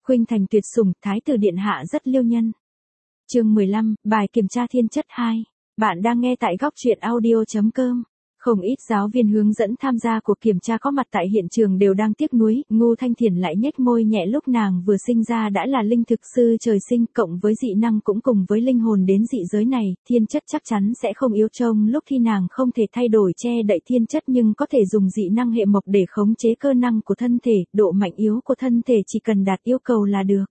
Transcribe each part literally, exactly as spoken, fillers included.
Khuynh thành tuyệt sủng, thái tử điện hạ rất liêu nhân. Chương mười lăm, bài kiểm tra thiên chất hai. Bạn đang nghe tại góc truyện audio chấm com. Không ít giáo viên hướng dẫn tham gia cuộc kiểm tra có mặt tại hiện trường đều đang tiếc nuối, Ngô Thanh Thiền lại nhếch môi nhẹ lúc nàng vừa sinh ra đã là linh thực sư trời sinh, cộng với dị năng cũng cùng với linh hồn đến dị giới này, thiên chất chắc chắn sẽ không yếu trông lúc khi nàng không thể thay đổi che đậy thiên chất nhưng có thể dùng dị năng hệ mộc để khống chế cơ năng của thân thể, độ mạnh yếu của thân thể chỉ cần đạt yêu cầu là được.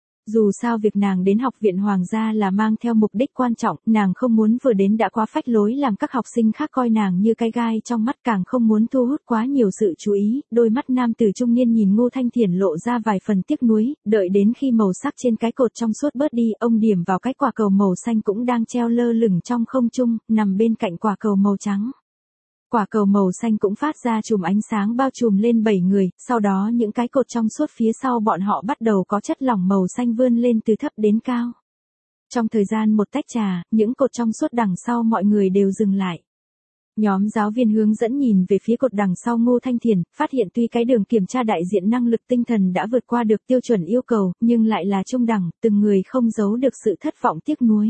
Dù sao việc nàng đến học viện hoàng gia là mang theo mục đích quan trọng, nàng không muốn vừa đến đã quá phách lối làm các học sinh khác coi nàng như cái gai trong mắt, càng không muốn thu hút quá nhiều sự chú ý. Đôi mắt nam tử trung niên nhìn Ngô Thanh Thiền lộ ra vài phần tiếc nuối, đợi đến khi màu sắc trên cái cột trong suốt bớt đi, ông điểm vào cái quả cầu màu xanh cũng đang treo lơ lửng trong không trung, nằm bên cạnh quả cầu màu trắng. Quả cầu màu xanh cũng phát ra chùm ánh sáng bao trùm lên bảy người, sau đó những cái cột trong suốt phía sau bọn họ bắt đầu có chất lỏng màu xanh vươn lên từ thấp đến cao. Trong thời gian một tách trà, những cột trong suốt đằng sau mọi người đều dừng lại. Nhóm giáo viên hướng dẫn nhìn về phía cột đằng sau Ngô Thanh Thiền, phát hiện tuy cái đường kiểm tra đại diện năng lực tinh thần đã vượt qua được tiêu chuẩn yêu cầu, nhưng lại là trung đẳng, từng người không giấu được sự thất vọng tiếc nuối.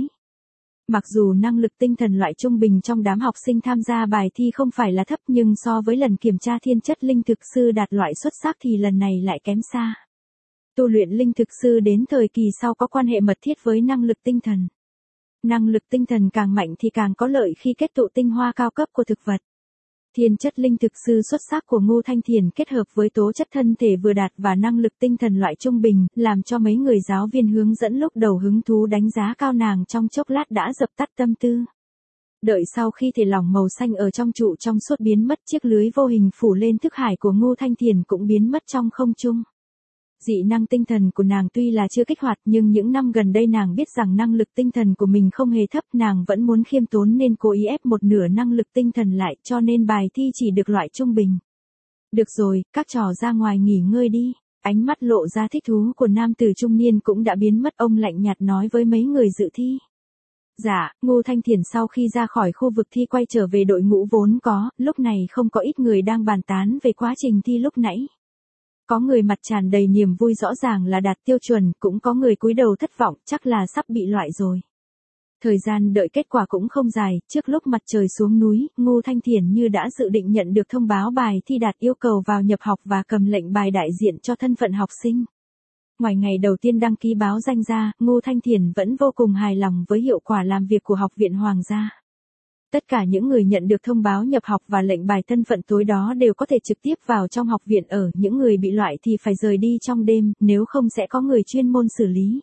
Mặc dù năng lực tinh thần loại trung bình trong đám học sinh tham gia bài thi không phải là thấp, nhưng so với lần kiểm tra thiên chất linh thực sư đạt loại xuất sắc thì lần này lại kém xa. Tu luyện linh thực sư đến thời kỳ sau có quan hệ mật thiết với năng lực tinh thần. Năng lực tinh thần càng mạnh thì càng có lợi khi kết tụ tinh hoa cao cấp của thực vật. Thiên chất linh thực sư xuất sắc của Ngô Thanh Thiền kết hợp với tố chất thân thể vừa đạt và năng lực tinh thần loại trung bình, làm cho mấy người giáo viên hướng dẫn lúc đầu hứng thú đánh giá cao nàng trong chốc lát đã dập tắt tâm tư. Đợi sau khi thể lỏng màu xanh ở trong trụ trong suốt biến mất, chiếc lưới vô hình phủ lên thức hải của Ngô Thanh Thiền cũng biến mất trong không trung. Dị năng tinh thần của nàng tuy là chưa kích hoạt nhưng những năm gần đây nàng biết rằng năng lực tinh thần của mình không hề thấp, nàng vẫn muốn khiêm tốn nên cố ý ép một nửa năng lực tinh thần lại, cho nên bài thi chỉ được loại trung bình. Được rồi, các trò ra ngoài nghỉ ngơi đi. Ánh mắt lộ ra thích thú của nam tử trung niên cũng đã biến mất, ông lạnh nhạt nói với mấy người dự thi. Dạ, Ngô Thanh Thiền sau khi ra khỏi khu vực thi quay trở về đội ngũ vốn có, lúc này không có ít người đang bàn tán về quá trình thi lúc nãy. Có người mặt tràn đầy niềm vui rõ ràng là đạt tiêu chuẩn, cũng có người cúi đầu thất vọng, chắc là sắp bị loại rồi. Thời gian đợi kết quả cũng không dài, trước lúc mặt trời xuống núi, Ngô Thanh Thiền như đã dự định nhận được thông báo bài thi đạt yêu cầu vào nhập học và cầm lệnh bài đại diện cho thân phận học sinh. Ngoài ngày đầu tiên đăng ký báo danh ra, Ngô Thanh Thiền vẫn vô cùng hài lòng với hiệu quả làm việc của học viện hoàng gia. Tất cả những người nhận được thông báo nhập học và lệnh bài thân phận tối đó đều có thể trực tiếp vào trong học viện ở, những người bị loại thì phải rời đi trong đêm, nếu không sẽ có người chuyên môn xử lý.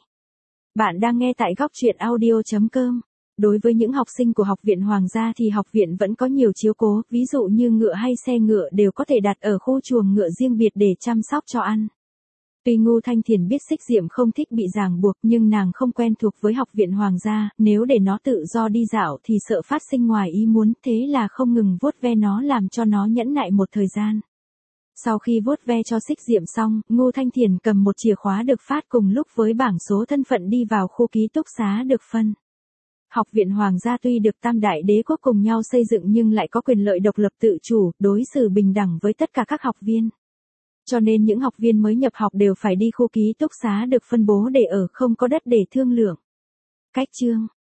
Bạn đang nghe tại góc truyện audio chấm com. Đối với những học sinh của học viện hoàng gia thì học viện vẫn có nhiều chiếu cố, ví dụ như ngựa hay xe ngựa đều có thể đặt ở khu chuồng ngựa riêng biệt để chăm sóc cho ăn. Tuy Ngô Thanh Thiền biết Xích Diệm không thích bị ràng buộc nhưng nàng không quen thuộc với học viện hoàng gia, nếu để nó tự do đi dạo thì sợ phát sinh ngoài ý muốn, thế là không ngừng vuốt ve nó làm cho nó nhẫn nại một thời gian. Sau khi vuốt ve cho Xích Diệm xong, Ngô Thanh Thiền cầm một chìa khóa được phát cùng lúc với bảng số thân phận đi vào khu ký túc xá được phân. Học viện hoàng gia tuy được tam đại đế quốc cùng nhau xây dựng nhưng lại có quyền lợi độc lập tự chủ, đối xử bình đẳng với tất cả các học viên. Cho nên những học viên mới nhập học đều phải đi khu ký túc xá được phân bố để ở, không có đất để thương lượng. Cách chương,